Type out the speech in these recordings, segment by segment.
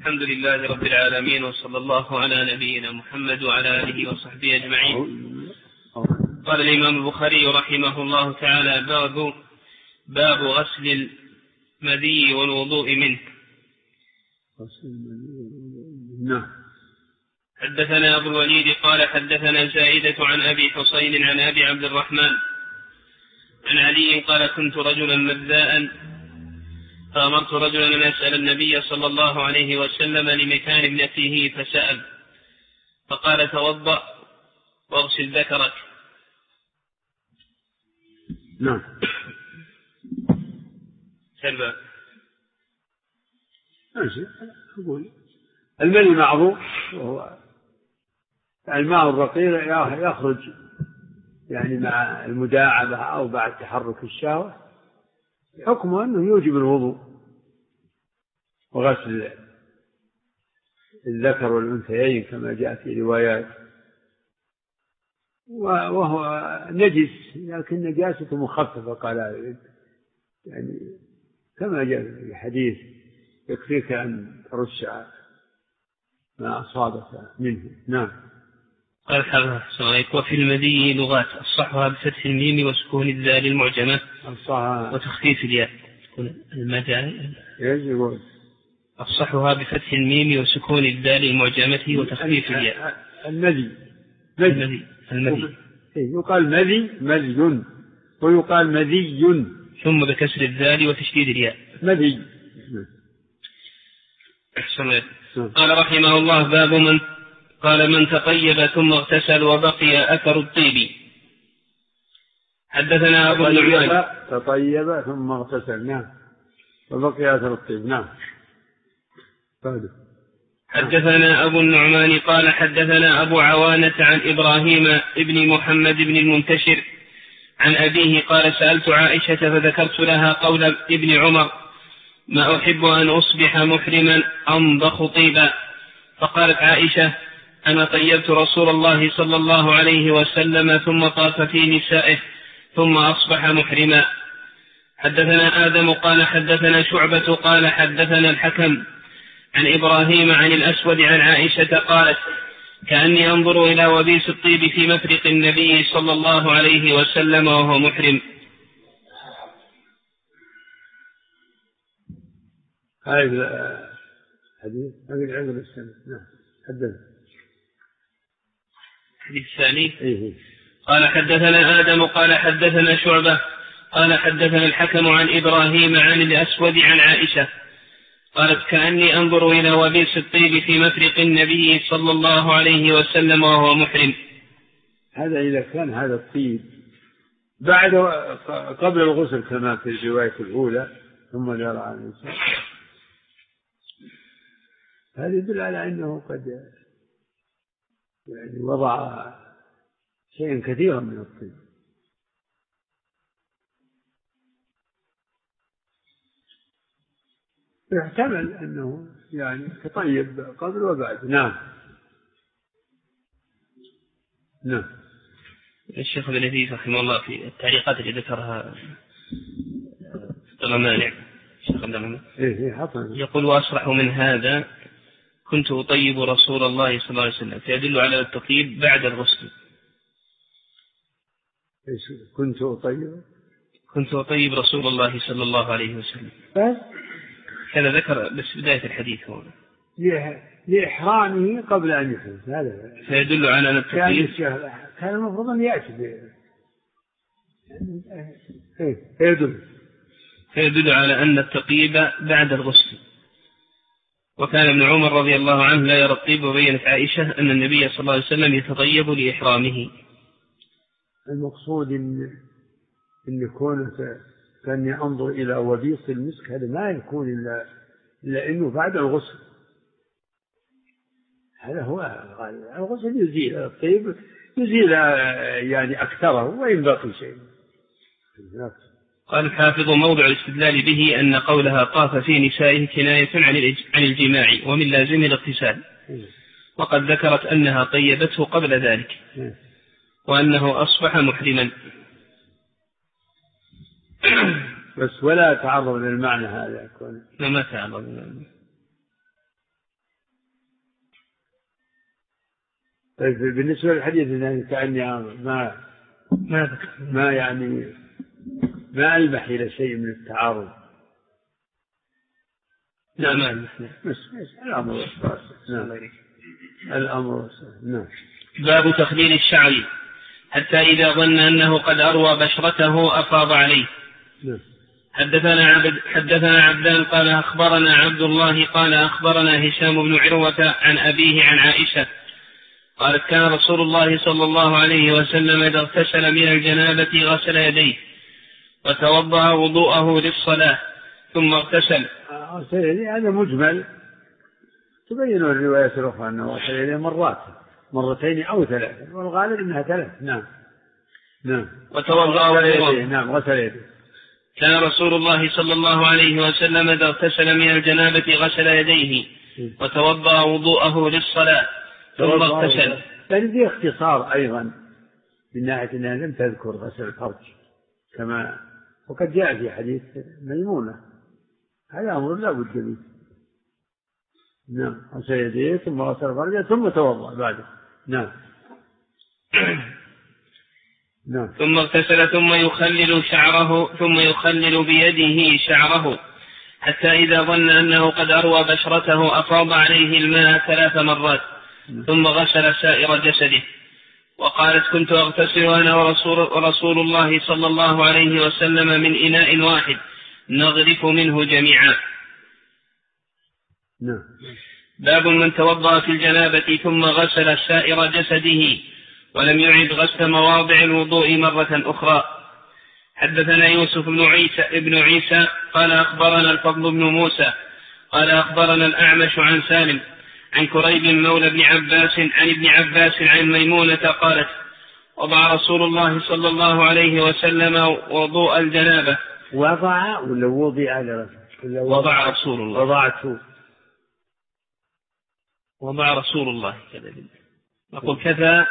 الحمد لله رب العالمين، وصلى الله على نبينا محمد وعلى آله وصحبه أجمعين. قال الإمام البخاري رحمه الله تعالى: باب غسل المذي والوضوء منه. حدثنا أبو الوليد قال حدثنا زائدة عن أبي حسين عن أبي عبد الرحمن عن علي قال: كنت رجلا مذاء فأمرت رجلا أن يسأل النبي صلى الله عليه وسلم لمكان ابنته فسأل فقال: توضأ واغسل ذكرك. نعم. سلبا. أقول المني معروف، وهو الماء الرقيق يخرج يعني مع المداعبة أو بعد تحرك الشهوة، حكمه أنه يوجب الوضوء وغسل الذكر والأنثيين كما جاء في روايات، وهو نجس لكن نجاسته مخففة، قال يعني كما جاء في الحديث: يكفيك أن ترش ما أصابك منه. نعم. قال حفظ وفي المذي لغات: أصحها بفتح الميم وسكون الذال المعجمة وتخفيف الياء. أصحها بفتح الميم وسكون الذال المعجمة وتخفيف الياء. المذي يقال مذي ويقال مذي ثم بكسر الذال وتشديد الياء مذي. قال رحمه الله: باب من تطيب ثم اغتسل وبقي أثر الطيب. حدثنا أبو النعمان. تطيب ثم اغتسل، نعم، وبقي أثر الطيب. نعم. حدثنا أبو النعمان قال حدثنا أبو عوانة عن إبراهيم ابن محمد بن المنتشر عن أبيه قال: سألت عائشة فذكرت لها قول ابن عمر: ما أحب أن أصبح محرما أنضخ طيبا. فقالت عائشة: أنا طيبت رسول الله صلى الله عليه وسلم ثم طاف في نسائه ثم أصبح محرما. حدثنا آدم قال حدثنا شعبة قال حدثنا الحكم عن إبراهيم عن الأسود عن عائشة قالت: كأني أنظر إلى وبيس الطيب في مفرق النبي صلى الله عليه وسلم وهو محرم. هذا حديث العذر السنة. نعم. الحديث الثاني. قال حدثنا آدم قال حدثنا شعبة قال حدثنا الحكم عن إبراهيم عن الأسود عن عائشة قالت: كأني أنظر إلى وبيس الطيب في مفرق النبي صلى الله عليه وسلم وهو محرم. هذا إذا كان هذا الطيب بعد قبل الغسل كما في الرواية الأولى ثم يرى عن الإنسان، هذا يدل على أنه قد يعني وضع شيئا كثيرا من الطيب. يحتمل أنه يعني تطيب قبل وبعد. نعم. الشيخ ابن لذيذ رحمه الله في التعليقات اللي ذكرها في المانع يقول: وأصرح من هذا: كنت أطيب رسول الله صلى الله عليه وسلم، فيدل على التطيب بعد الغسل. كنت أطيب رسول الله صلى الله عليه وسلم، هذا ذكر بس بداية الحديث هو لإحرامه قبل أن يحرم، هذا فيدل على أن التطيب كان المفروض أن يأتي فيدل على أن التطيب بعد الغسل. وكان ابن عمر رضي الله عنه لا يرى الطيب، وبينت عائشة أن النبي صلى الله عليه وسلم يتطيب لإحرامه. المقصود إن يكون كان ينظر إلى وبيص المسك، هذا ما يكون إلا إنه بعد الغسل. هذا هو الغسل يزيل الطيب، يزيل يعني أكثره وإن بقي شيء. قال الحافظ: موضع الاستدلال به أن قولها طاف في نسائه كناية عن الجماع ومن لازم الاغتسال، وقد ذكرت أنها طيبته قبل ذلك وأنه أصبح محرما. بس ولا تعرض للمعنى هذا، ما تعرض. طيب بالنسبة للحديث إنه كأني ما يعني ما ألمح إلى شيء من التعارض. لا ما ألمح. الأمر واسع. الأمر واسع. نعم. باب تخليل الشعر حتى إذا ظن أنه قد أروى بشرته أفاض عليه. نعم. حدثنا عبدان قال أخبرنا عبد الله قال أخبرنا هشام بن عروة عن أبيه عن عائشة قالت كان رسول الله صلى الله عليه وسلم إذا اغتسل من الجنابة غسل يديه وتوضأ وضوءه للصلاة ثم اغتسل. هذا مجمل، تبين الرواية الأخرى أنه غسل يديه مرتين أو ثلاثة، والغالب أنها ثلاث. نعم. وتوضأ وضوءه. نعم غسل يديه. كان رسول الله صلى الله عليه وسلم إذا اغتسل من الجنابة غسل يديه وتوضأ وضوءه للصلاة ثم اغتسل. لأن ذي اختصار أيضا من ناحية أنها لم تذكر غسل الفرج كما وقد جاء في حديث ميمونة، هذا أمر لا بد منه. نعم غسل يديه ثم غسل فرجه ثم توضأ بعده. نعم. ثم اغتسل ثم يخلل بيده شعره حتى إذا ظن أنه قد أروى بشرته أفاض عليه الماء 3 مرات ثم غسل سائر جسده. وقالت كنت أغتسل أنا ورسول الله صلى الله عليه وسلم من إناء واحد نغرف منه جميعا. باب من توضأ في الجنابة ثم غسل سائر جسده ولم يعد غسل مواضع الوضوء مرة أخرى. حدثنا يوسف بن عيسى قال أخبرنا الفضل بن موسى قال أخبرنا الأعمش عن سالم عن كريب مولى ابن عباس عن ابن عباس عن ميمونة قالت وضع رسول الله صلى الله عليه وسلم وضوء الجنابة. وضع ولا وضع؟ وضع رسول الله. وضع رسول الله كذا. نقول كذا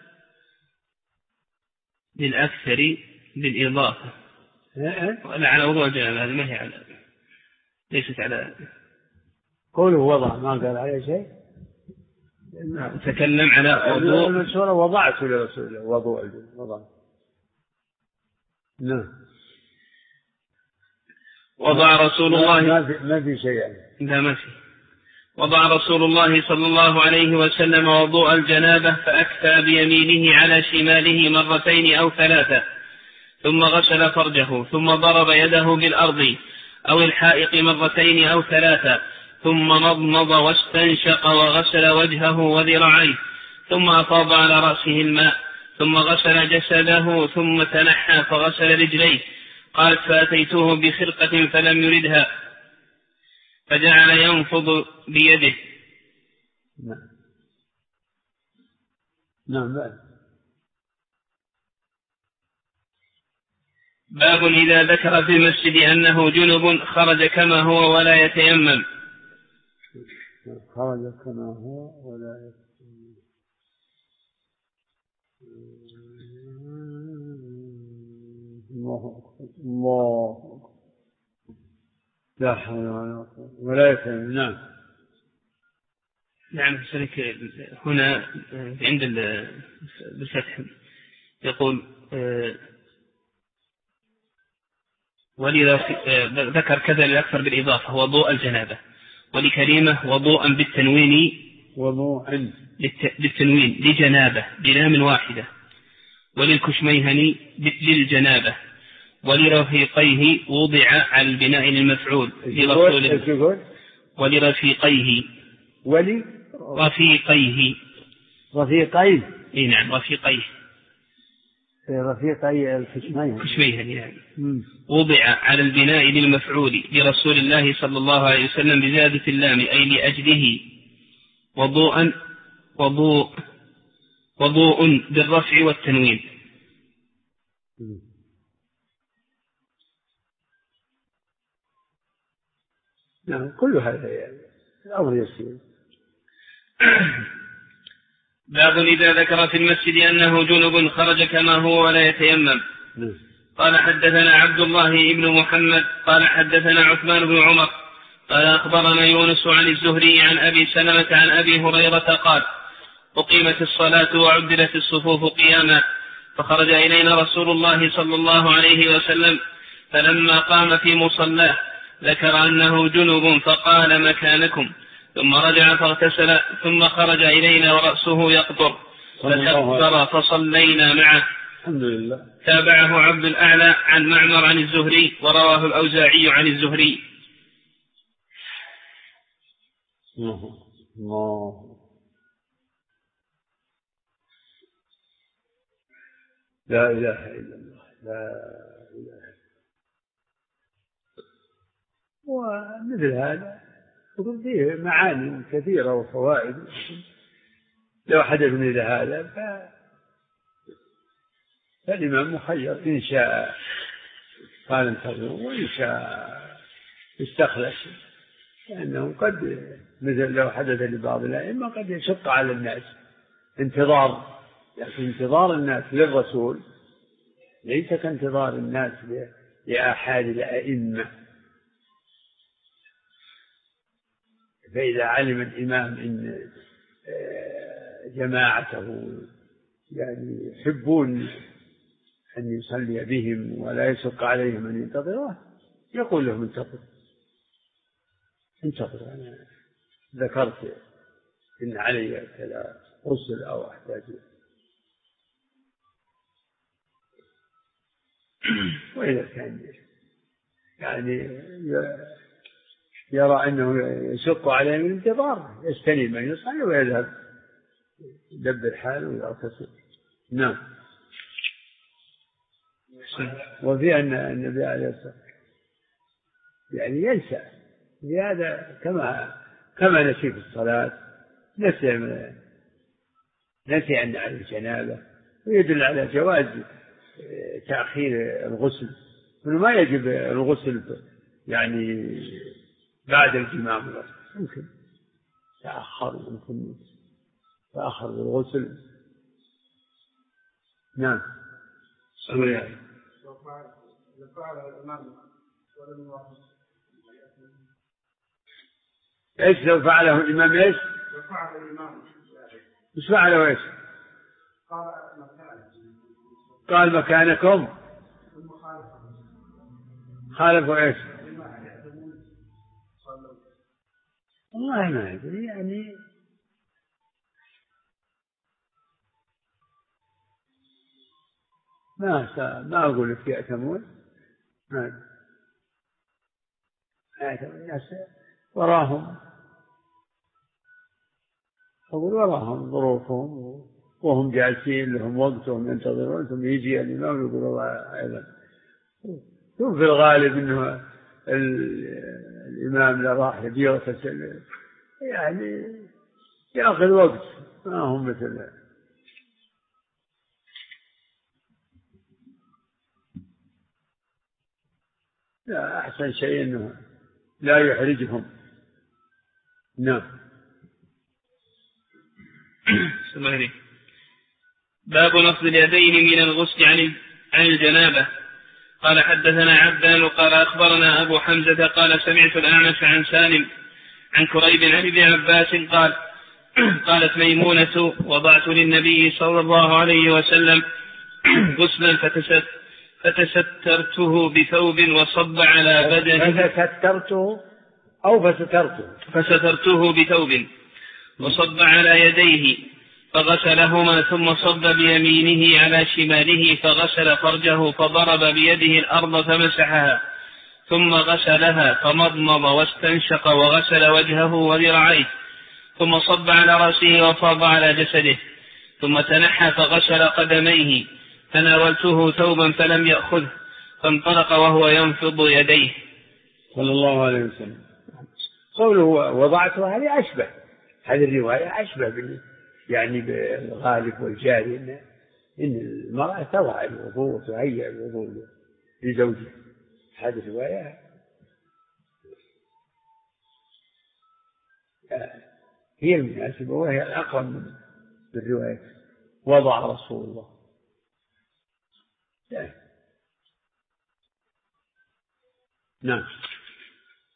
للأكثر بالإضافة ولا على وضوء الجنابة. هذه ما هي على ليست على قوله وضع ما قال عليه شيء. تكلم على وضوء المسورة وضعت لرسول الله وضوء الجنابة. وضع رسول الله ما في شيء لا ما في. وضع رسول الله صلى الله عليه وسلم وضوء الجنابة فأكفى بيمينه على شماله 2 أو 3 ثم غسل فرجه ثم ضرب يده بالأرض أو الحائط 2 أو 3 ثم مضمض واستنشق وغسل وجهه وذراعيه ثم أفاض على رأسه الماء ثم غسل جسده ثم تنحى فغسل رجليه. قالت فأتيته بخرقة فلم يردها فجعل ينفض بيده. باب إذا ذكر في المسجد أنه جنب خرج كما هو ولا يتيمم. الله لا حول ولا قوة ولا يتيمم. نعم هنا عند بالفتح يقول ولذا ذكر كذا للأكثر بالإضافة وضوء الجنابة ولكريمة وضوءا بالتنوين بالتنوين لجنابة بلام واحدة وللكشميهني للجنابة ولرفيقيه وضع على البناء للمفعول ولرفيقيه رفيقيه نعم رفيقيه الكشميهني يعني. وضع على البناء للمفعول لرسول الله صلى الله عليه وسلم بزيادة اللام أي لأجله وضوء بالرفع والتنوين. نعم كل هذا الأمر يسير. باب إذا ذكر في المسجد أنه جنب خرج كما هو ولا يتيمم. قال حدثنا عبد الله بن محمد قال حدثنا عثمان بن عمر قال أخبرنا يونس عن الزهري عن أبي سلمة عن أبي هريرة قال أقيمت الصلاة وعدلت الصفوف قياما، فخرج إلينا رسول الله صلى الله عليه وسلم، فلما قام في مصلاه ذكر أنه جنب فقال مكانكم، ثم رجع فاغتسل، ثم خرج إلينا ورأسه يقطر فكبر فصلينا معه. الحمد لله. تابعه عبد الأعلى عن معمر عن الزهري، ورواه الأوزاعي عن الزهري. الله. لا إله إلا الله، لا إله. ومثل هذا يقول فيه معاني كثيرة وفوائد، لو حدث مثل هذا فالإمام مخير، إن شاء قال انتظروا وإن شاء استخلص، لأنه قد مثل لو حدث لبعض الأئمة قد يشق على الناس انتظار، لكن انتظار الناس للرسول ليس كانتظار الناس لآحاد الأئمة. فإذا علم الإمام إن جماعته يعني يحبون أن يصلي بهم ولا يشق عليهم أن ينتظروه، يقول لهم انتظروا، أنا ذكرت إن علي كذا غسل أو أحتاج. وإذا كان يعني يرى أنه يشق عليهم الانتظار يستني من يصلي ويذهب يدبر حاله ويغتسل. نعم. وفي أن النبي عليه الصلاة والسلام يعني ينسى لهذا كما نسي في الصلاة، نسي أن عليه جنابة، ويدل على جواز تأخير الغسل، إنه ما يجب الغسل يعني بعد الجماع، ممكن تأخر الغسل. نعم. ايش لو فعله الإمام؟ ايش لو فعل الإمام؟ مش فعله ايش؟ قال مكانكم، خالفوا ايش؟ والله ما أدري، يعني ما أقول لك يأتمون، ما يأتمون الناس وراهم، أقول وراهم ظروفهم وهم جالسين لهم وقتهم ينتظرون، ثم يجي الإمام يقول الله أيضا. ثم في الغالب إنه الإمام لا راح يغتسل، يعني يأخذ وقت، ما هم مثل لا، أحسن شيء إنه لا يحرجهم. نعم. باب نصب اليدين من الغسل عن الجنابة. قال حدثنا عبدان وقال أخبرنا أبو حمزة قال سمعت الأعمش عن سالم عن كريب عن ابن عباس قال قالت ميمونة وضعت للنبي صلى الله عليه وسلم غسلا فسترته بثوب وصب على بدنه. فسترته بثوب وصب على يديه فغسلهما، ثم صب بيمينه على شماله فغسل فرجه، فضرب بيده الأرض فمسحها، ثم غسلها فمضمض واستنشق وغسل وجهه وذراعيه، ثم صب على رأسه وفاض على جسده، ثم تنحى فغسل قدميه، فناولته ثوبا فلم يأخذه، فانطلق وهو ينفض يديه. صلى الله عليه وسلم. قوله وضعته هذه أشبه، هذه الرواية أشبه يعني بالغالب والجاري، إن المرأة تضع الوضوء وتهيئ الوضوء لزوجها. هذه الرواية هي المناسبة وهي الأقرب من الرواية وضع رسول الله. نعم.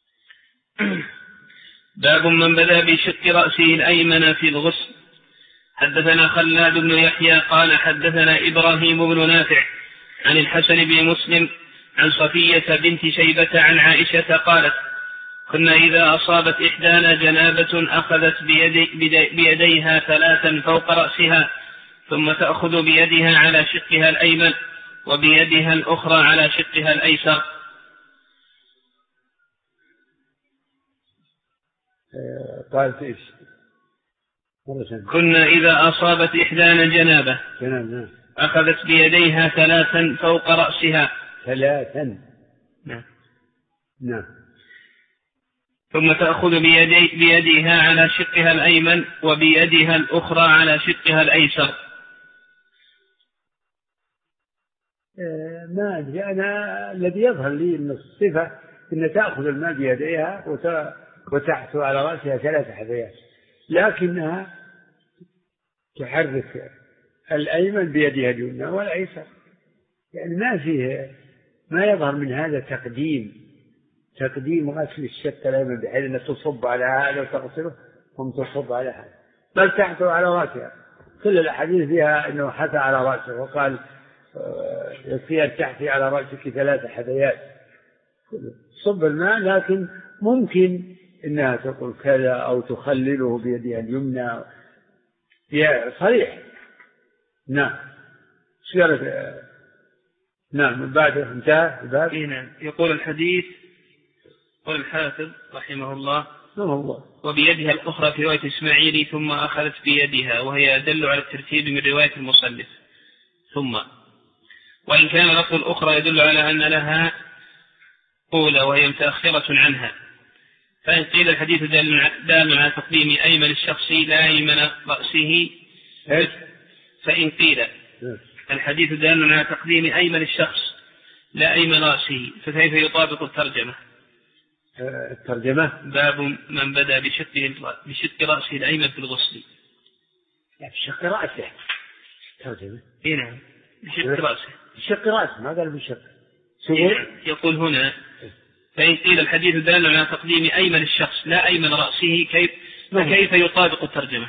باب من بدأ بشق رأسه الأيمن في الغسل. حدثنا خلاد بن يحيى قال حدثنا إبراهيم بن نافع عن الحسن بن مسلم عن صفية بنت شيبة عن عائشة قالت كنا إذا أصابت إحدانا جنابة أخذت بيديها 3 فوق رأسها ثم تأخذ بيدها على شقها الأيمن وبيدها الأخرى على شقها الأيسر. قالت إيش؟ كنا إذا أصابت إحدانا جنابة أخذت بيديها 3 فوق رأسها 3 نعم ثم تأخذ بيدها على شقها الأيمن وبيدها الأخرى على شقها الأيسر. ما أدري أنا الذي يظهر لي من الصفة أن تأخذ الماء بيديها وتحث على رأسها 3 حذيات، لكنها تحرك الأيمن بيدها اليمنى والأيسر، يعني ما يظهر من هذا تقديم غسل الشق الأيمن بحيث أن تصب على هذا وتغسله ثم تصب على هذا، بل تحث على رأسها. كل الأحاديث فيها أنه حث على رأسه وقال يكفي أن تحثي على رأسك 3 حذيات صب الماء، لكن ممكن إنها تقول كذا أو تخلله بيدها اليمنى صريح. نعم نعم من بعد انتهى الباب. يقول الحديث قال الحافظ رحمه الله وبيدها الأخرى في رواية إسماعيل ثم أخذت بيدها، وهي أدل على الترتيب من رواية المصنف ثم، وإن كان لفظ الأخرى يدل على أن لها أولى وهي متأخرة عنها. فإن قيل الحديث دال على تقديم أيمن الشخص لا أيمن رأسه، فإن قيل الحديث دال على تقديم أيمن الشخص لا أيمن رأسه فكيف يطابق الترجمة؟ باب من بدأ بشق رأسه الأيمن في الغسل. بشق رأسه ترجمة. نعم بشق رأسه ما قال بشق. يقول هنا فإن قيل الحديث دال على تقديم أيمن الشخص لا أيمن رأسه فكيف يطابق الترجمة؟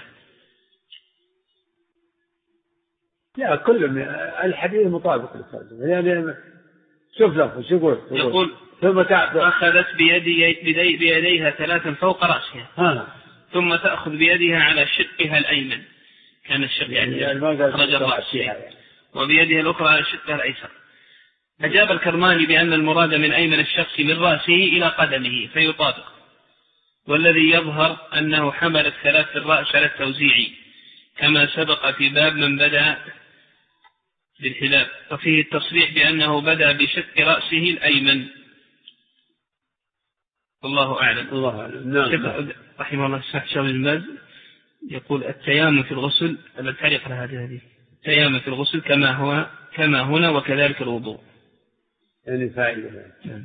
لا كل الحديث مطابق للترجمة، يعني شوف لفظ يقول ثم أخذت بيديها 3 فوق رأسها ثم تأخذ بيدها على شقها الأيمن، كان الشق يعني خرج الرأس وبيدها الأخرى على شقها الأيسر. أجاب الكرماني بأن المراد من أيمن الشخص من رأسه إلى قدمه فيطابق، والذي يظهر أنه حمل 3 في الرأس على التوزيع كما سبق في باب من بدأ بالحلاب، وفيه التصريح بأنه بدأ بشق رأسه الأيمن. الله أعلم. نعم. رحمه الله الشيخ بن باز يقول التيامن في الغسل التعليق على هذه التيامن في الغسل كما هنا وكذلك الوضوء، يعني فائدة.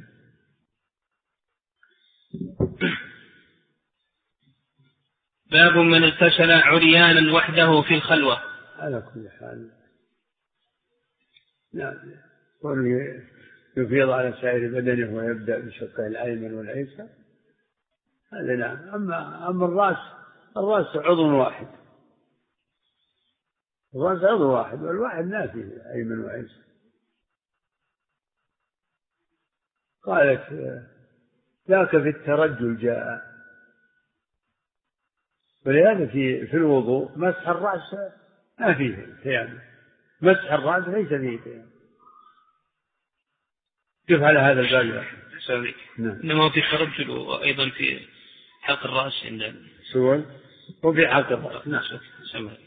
باب من اغتسل عريانا وحده في الخلوة. على كل حال نعم يفيض على سائر بدنه ويبدأ بشقه الأيمن والأيسر هذا نعم. أما الرأس عضو واحد، والواحد نافي أيمن وأيسر. قالت ذاك في الترجل جاء، ولهذا في الوضوء مسح الرأس ما فيه تيامن، مسح الرأس ليس فيه تيامن. كيف على هذا الباب؟ إنما في الترجل وأيضا في حلق الرأس عند سؤال وفي حلق الرأس. نعم.